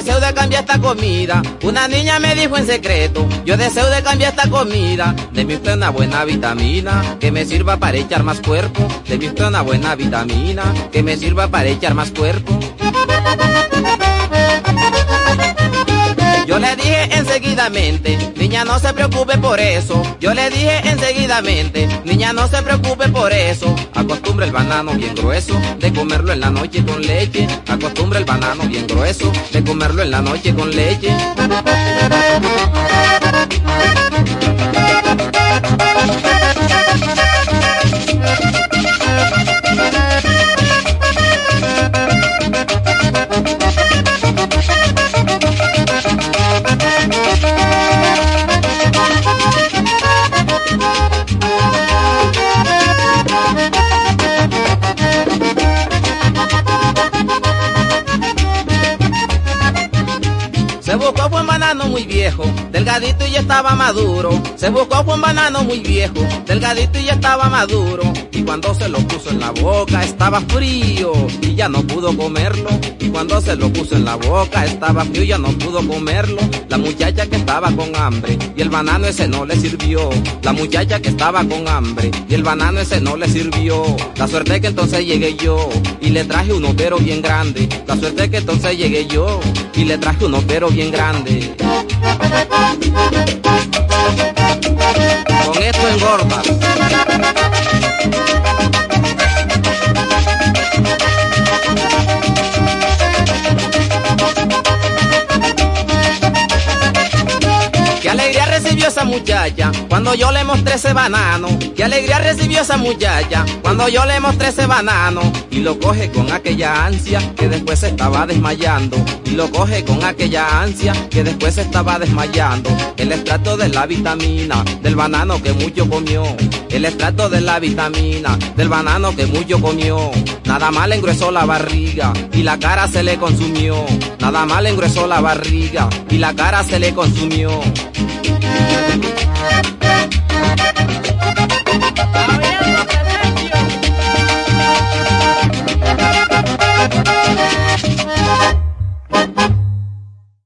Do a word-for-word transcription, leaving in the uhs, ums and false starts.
deseo de cambiar esta comida. Una niña me dijo en secreto, yo deseo de cambiar esta comida. Deme usted una buena vitamina, que me sirva para echar más cuerpo. Deme usted una buena vitamina, que me sirva para echar más cuerpo. Yo le dije enseguidamente, niña no se preocupe por eso. Yo le dije enseguidamente, niña no se preocupe por eso. Acostumbra el banano bien grueso, de comerlo en la noche con leche. Acostumbra el banano bien grueso, de comerlo en la noche con leche. Se buscó fue un banano muy viejo, delgadito y ya estaba maduro. Se buscó fue un banano muy viejo, delgadito y ya estaba maduro. Y cuando se lo puso en la boca estaba frío y ya no pudo comerlo. Y cuando se lo puso en la boca estaba frío y ya no pudo comerlo. La muchacha que estaba con hambre y el banano ese no le sirvió. La muchacha que estaba con hambre y el banano ese no le sirvió. La suerte que entonces llegué yo y le traje un opero bien grande. La suerte que entonces llegué yo y le traje un opero bien grande. Con esto engorda. Qué alegría recibió esa muchacha cuando yo le mostré ese banano. Qué alegría recibió esa muchacha cuando yo le mostré ese banano. Y lo coge con aquella ansia que después se estaba desmayando. Y lo coge con aquella ansia que después se estaba desmayando. El extracto de la vitamina del banano que mucho comió. El extracto de la vitamina del banano que mucho comió. Nada más le engruesó la barriga y la cara se le consumió. Nada más le engruesó la barriga y la cara se le consumió.